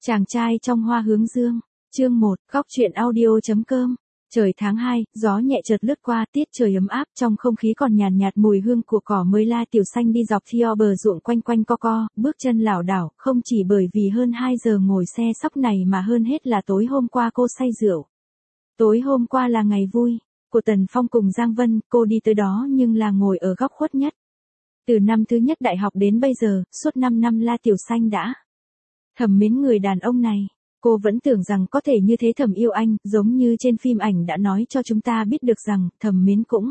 Chàng trai trong hoa hướng dương, chương 1, góc truyện audio.com. Trời tháng 2, gió nhẹ chợt lướt qua, tiết trời ấm áp, trong không khí còn nhàn nhạt mùi hương của cỏ mới. La Tiểu Xanh đi dọc theo bờ ruộng quanh quanh co co, bước chân lảo đảo, không chỉ bởi vì hơn 2 giờ ngồi xe sóc này mà hơn hết là tối hôm qua cô say rượu. Tối hôm qua là ngày vui của Tần Phong cùng Giang Vân, cô đi tới đó nhưng là ngồi ở góc khuất nhất. Từ năm thứ nhất đại học đến bây giờ, suốt 5 năm La Tiểu Xanh đã thầm mến người đàn ông này. Cô vẫn tưởng rằng có thể như thế thầm yêu anh, giống như trên phim ảnh đã nói cho chúng ta biết được rằng, thầm mến cũng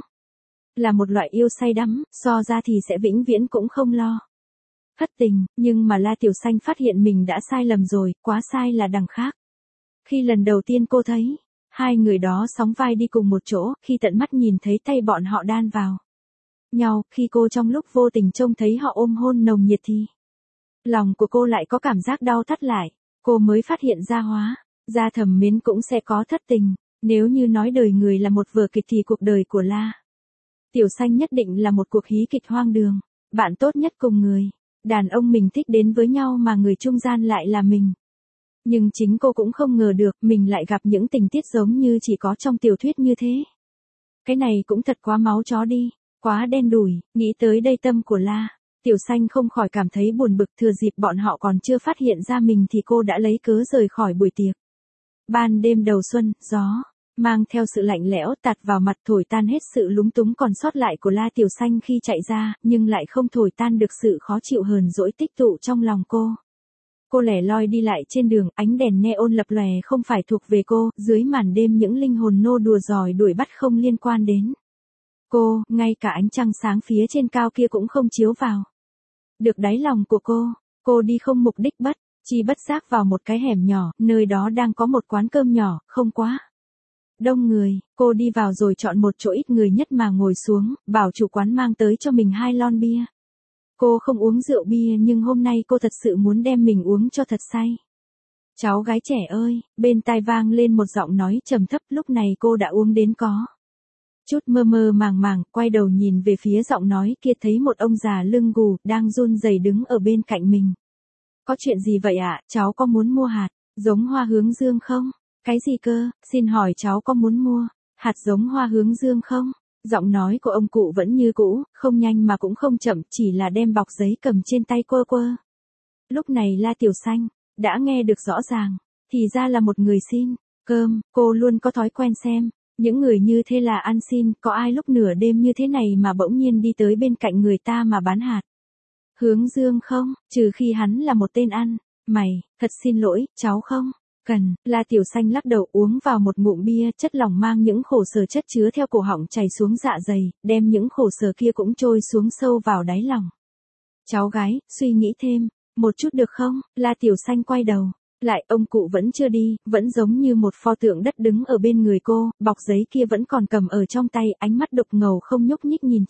là một loại yêu say đắm, so ra thì sẽ vĩnh viễn cũng không lo thất tình, nhưng mà La Tiểu Xanh phát hiện mình đã sai lầm rồi, quá sai là đằng khác. Khi lần đầu tiên cô thấy hai người đó sóng vai đi cùng một chỗ, khi tận mắt nhìn thấy tay bọn họ đan vào nhau, khi cô trong lúc vô tình trông thấy họ ôm hôn nồng nhiệt thì lòng của cô lại có cảm giác đau thắt lại. Cô mới phát hiện ra hóa ra thầm mến cũng sẽ có thất tình. Nếu như nói đời người là một vở kịch thì cuộc đời của La Tiểu Xanh nhất định là một cuộc hí kịch hoang đường. Bạn tốt nhất cùng người đàn ông mình thích đến với nhau mà người trung gian lại là mình. Nhưng chính cô cũng không ngờ được mình lại gặp những tình tiết giống như chỉ có trong tiểu thuyết như thế. Cái này cũng thật quá máu chó đi, quá đen đủi. Nghĩ tới đây tâm của La Tiểu Xanh không khỏi cảm thấy buồn bực, thừa dịp bọn họ còn chưa phát hiện ra mình thì cô đã lấy cớ rời khỏi buổi tiệc. Ban đêm đầu xuân, gió mang theo sự lạnh lẽo tạt vào mặt, thổi tan hết sự lúng túng còn sót lại của La Tiểu Xanh khi chạy ra, nhưng lại không thổi tan được sự khó chịu hờn dỗi tích tụ trong lòng cô. Cô lẻ loi đi lại trên đường, ánh đèn neon lập lòe không phải thuộc về cô, dưới màn đêm những linh hồn nô đùa giỏi đuổi bắt không liên quan đến cô, ngay cả ánh trăng sáng phía trên cao kia cũng không chiếu vào được đáy lòng của cô. Cô đi không mục đích bất chi bất giác vào một cái hẻm nhỏ, nơi đó đang có một quán cơm nhỏ, không quá đông người. Cô đi vào rồi chọn một chỗ ít người nhất mà ngồi xuống, bảo chủ quán mang tới cho mình 2 lon bia. Cô không uống rượu bia nhưng hôm nay cô thật sự muốn đem mình uống cho thật say. Cháu gái trẻ ơi, bên tai vang lên một giọng nói trầm thấp, lúc này cô đã uống đến có chút mơ mơ màng màng, quay đầu nhìn về phía giọng nói kia thấy một ông già lưng gù, đang run rẩy đứng ở bên cạnh mình. Có chuyện gì vậy ạ, cháu có muốn mua hạt giống hoa hướng dương không? Cái gì cơ, xin hỏi cháu có muốn mua hạt giống hoa hướng dương không? Giọng nói của ông cụ vẫn như cũ, không nhanh mà cũng không chậm, chỉ là đem bọc giấy cầm trên tay quơ quơ. Lúc này La Tiểu Xanh đã nghe được rõ ràng, thì ra là một người xin cơm. Cô luôn có thói quen xem những người như thế là ăn xin, có ai lúc nửa đêm như thế này mà bỗng nhiên đi tới bên cạnh người ta mà bán hạt hướng dương không, trừ khi hắn là một tên ăn mày. Thật xin lỗi, cháu không cần. La Tiểu Xanh lắc đầu uống vào một ngụm bia, chất lỏng mang những khổ sở chất chứa theo cổ họng chảy xuống dạ dày, đem những khổ sở kia cũng trôi xuống sâu vào đáy lòng. Cháu gái, suy nghĩ thêm một chút được không? La Tiểu Xanh quay đầu lại, ông cụ vẫn chưa đi, vẫn giống như một pho tượng đất đứng ở bên người cô, bọc giấy kia vẫn còn cầm ở trong tay, ánh mắt đục ngầu không nhúc nhích nhìn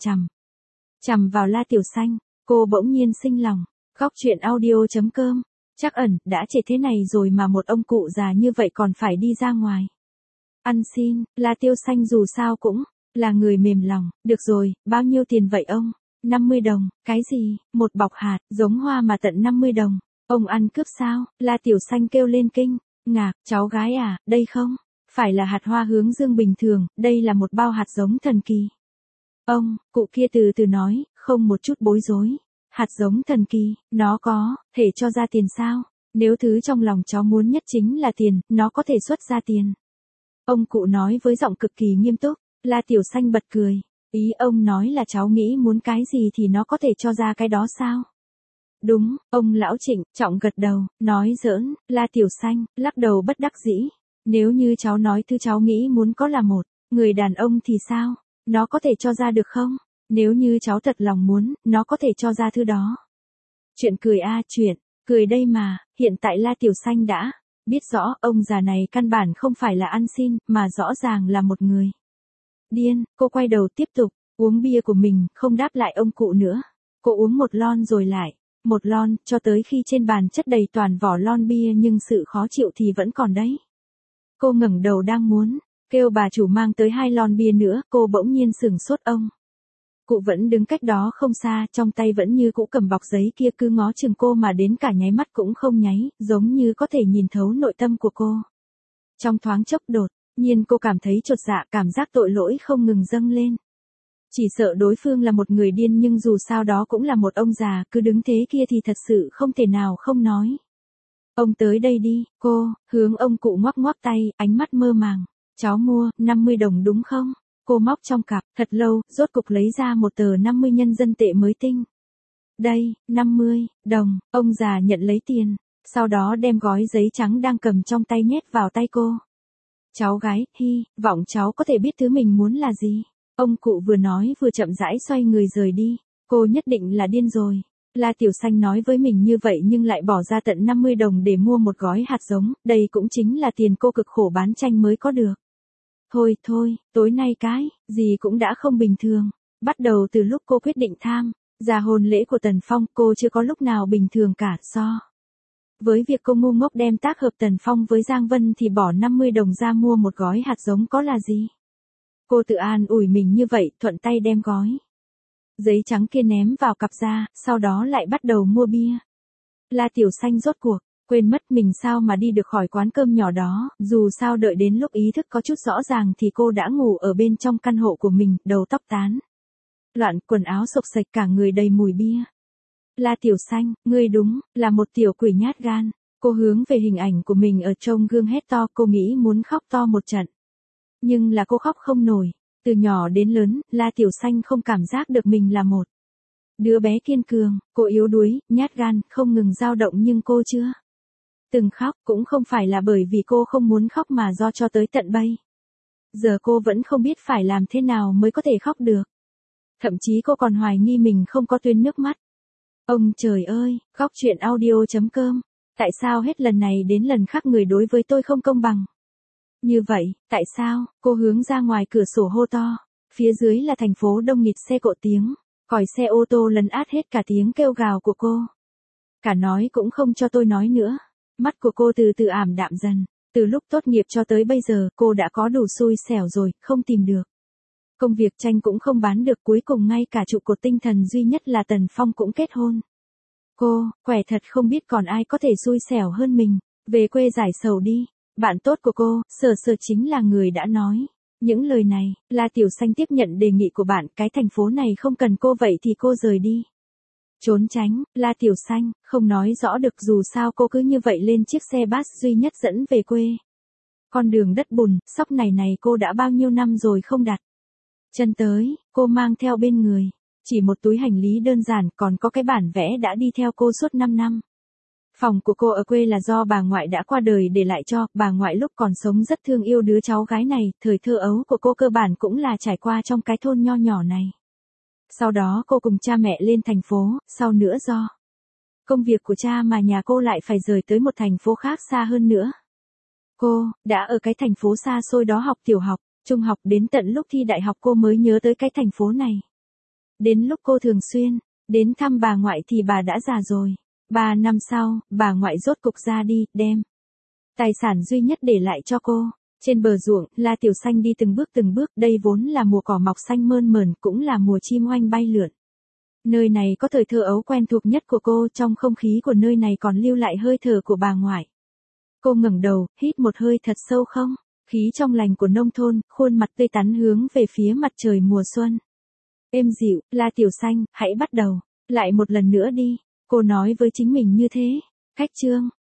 chằm vào La Tiểu Xanh. Cô bỗng nhiên sinh lòng. Góc truyện audio.com. Chắc ẩn, đã trễ thế này rồi mà một ông cụ già như vậy còn phải đi ra ngoài ăn xin. La Tiểu Xanh dù sao cũng là người mềm lòng. Được rồi, bao nhiêu tiền vậy ông? 50 đồng, cái gì, một bọc hạt giống hoa mà tận 50 đồng. Ông ăn cướp sao? La Tiểu Xanh kêu lên kinh ngạc, cháu gái à, đây không phải là hạt hoa hướng dương bình thường, đây là một bao hạt giống thần kỳ. Ông, cụ kia từ từ nói, không một chút bối rối. Hạt giống thần kỳ, nó có thể cho ra tiền sao? Nếu thứ trong lòng cháu muốn nhất chính là tiền, nó có thể xuất ra tiền. Ông cụ nói với giọng cực kỳ nghiêm túc. La Tiểu Xanh bật cười. Ý ông nói là cháu nghĩ muốn cái gì thì nó có thể cho ra cái đó sao? Đúng, ông lão trịnh trọng gật đầu, nói giỡn. La Tiểu Xanh lắc đầu bất đắc dĩ. Nếu như cháu nói thứ cháu nghĩ muốn có là một người đàn ông thì sao? Nó có thể cho ra được không? Nếu như cháu thật lòng muốn, nó có thể cho ra thứ đó. Chuyện cười a, chuyện cười đây mà. Hiện tại La Tiểu Xanh đã biết rõ ông già này căn bản không phải là ăn xin, mà rõ ràng là một người điên. Cô quay đầu tiếp tục uống bia của mình, không đáp lại ông cụ nữa. Cô uống một lon rồi lại một lon, cho tới khi trên bàn chất đầy toàn vỏ lon bia, nhưng sự khó chịu thì vẫn còn đấy. Cô ngẩng đầu đang muốn kêu bà chủ mang tới 2 lon bia nữa, cô bỗng nhiên sửng sốt. Ông Cụ vẫn đứng cách đó không xa, trong tay vẫn như cũ cầm bọc giấy kia, cứ ngó chừng cô mà đến cả nháy mắt cũng không nháy, giống như có thể nhìn thấu nội tâm của cô. Trong thoáng chốc đột nhiên cô cảm thấy chột dạ, cảm giác tội lỗi không ngừng dâng lên. Chỉ sợ đối phương là một người điên, nhưng dù sao đó cũng là một ông già, cứ đứng thế kia thì thật sự không thể nào không nói. Ông tới đây đi, cô, hướng ông cụ ngoắc ngoắc tay, ánh mắt mơ màng. Cháu mua, 50 đồng đúng không? Cô móc trong cặp, thật lâu, rốt cục lấy ra một tờ 50 nhân dân tệ mới tinh. Đây, 50 đồng, ông già nhận lấy tiền, sau đó đem gói giấy trắng đang cầm trong tay nhét vào tay cô. Cháu gái, hy vọng cháu có thể biết thứ mình muốn là gì. Ông cụ vừa nói vừa chậm rãi xoay người rời đi. Cô nhất định là điên rồi. La Tiểu Xanh nói với mình như vậy nhưng lại bỏ ra tận 50 đồng để mua một gói hạt giống, đây cũng chính là tiền cô cực khổ bán tranh mới có được. Thôi thôi, tối nay cái gì cũng đã không bình thường. Bắt đầu từ lúc cô quyết định tham gia hôn lễ của Tần Phong, cô chưa có lúc nào bình thường cả. Với việc cô ngu ngốc đem tác hợp Tần Phong với Giang Vân thì bỏ 50 đồng ra mua một gói hạt giống có là gì. Cô tự an ủi mình như vậy, thuận tay đem gói giấy trắng kia ném vào cặp ra, sau đó lại bắt đầu mua bia. La Tiểu Xanh rốt cuộc quên mất mình sao mà đi được khỏi quán cơm nhỏ đó, dù sao đợi đến lúc ý thức có chút rõ ràng thì cô đã ngủ ở bên trong căn hộ của mình, đầu tóc tán loạn, quần áo xộc xệch, cả người đầy mùi bia. La Tiểu Xanh, ngươi đúng là một tiểu quỷ nhát gan. Cô hướng về hình ảnh của mình ở trong gương hét to, cô nghĩ muốn khóc to một trận. Nhưng là cô khóc không nổi. Từ nhỏ đến lớn, La Tiểu Xanh không cảm giác được mình là một đứa bé kiên cường. Cô yếu đuối, nhát gan, không ngừng dao động, nhưng cô chưa từng khóc, cũng không phải là bởi vì cô không muốn khóc mà do cho tới tận bây giờ cô vẫn không biết phải làm thế nào mới có thể khóc được. Thậm chí cô còn hoài nghi mình không có tuyến nước mắt. Ông trời ơi, góc truyện audio.com. Tại sao hết lần này đến lần khác người đối với tôi không công bằng như vậy? Tại sao? Cô hướng ra ngoài cửa sổ hô to. Phía dưới là thành phố đông nghịt xe cộ, tiếng còi xe ô tô lấn át hết cả tiếng kêu gào của cô. Cả nói cũng không cho tôi nói nữa. Mắt của cô từ từ ảm đạm dần. Từ lúc tốt nghiệp cho tới bây giờ, cô đã có đủ xui xẻo rồi, không tìm được công việc, tranh cũng không bán được, cuối cùng ngay cả trụ cột tinh thần duy nhất là Tần Phong cũng kết hôn. Cô, khỏe thật, không biết còn ai có thể xui xẻo hơn mình. Về quê giải sầu đi. Bạn tốt của cô, Sở Sở chính là người đã nói những lời này. La Tiểu Xanh tiếp nhận đề nghị của bạn, cái thành phố này không cần cô, vậy thì cô rời đi. Trốn tránh, La Tiểu Xanh, không nói rõ được, dù sao cô cứ như vậy lên chiếc xe bus duy nhất dẫn về quê. Con đường đất bùn, sóc này cô đã bao nhiêu năm rồi không đặt chân tới. Cô mang theo bên người chỉ một túi hành lý đơn giản, còn có cái bản vẽ đã đi theo cô suốt 5 năm. Phòng của cô ở quê là do bà ngoại đã qua đời để lại cho. Bà ngoại lúc còn sống rất thương yêu đứa cháu gái này, thời thơ ấu của cô cơ bản cũng là trải qua trong cái thôn nho nhỏ này. Sau đó cô cùng cha mẹ lên thành phố, sau nữa do công việc của cha mà nhà cô lại phải rời tới một thành phố khác xa hơn nữa. Cô đã ở cái thành phố xa xôi đó học tiểu học, trung học, đến tận lúc thi đại học cô mới nhớ tới cái thành phố này. Đến lúc cô thường xuyên đến thăm bà ngoại thì bà đã già rồi. 3 năm sau, bà ngoại rốt cục ra đi, đem tài sản duy nhất để lại cho cô. Trên bờ ruộng, La Tiểu Xanh đi từng bước, đây vốn là mùa cỏ mọc xanh mơn mởn, cũng là mùa chim oanh bay lượn. Nơi này có thời thơ ấu quen thuộc nhất của cô, trong không khí của nơi này còn lưu lại hơi thở của bà ngoại. Cô ngẩng đầu, hít một hơi thật sâu, không khí trong lành của nông thôn, khuôn mặt tươi tắn hướng về phía mặt trời mùa xuân. Êm dịu, La Tiểu Xanh, hãy bắt đầu lại một lần nữa đi. Cô nói với chính mình như thế. Khách chương.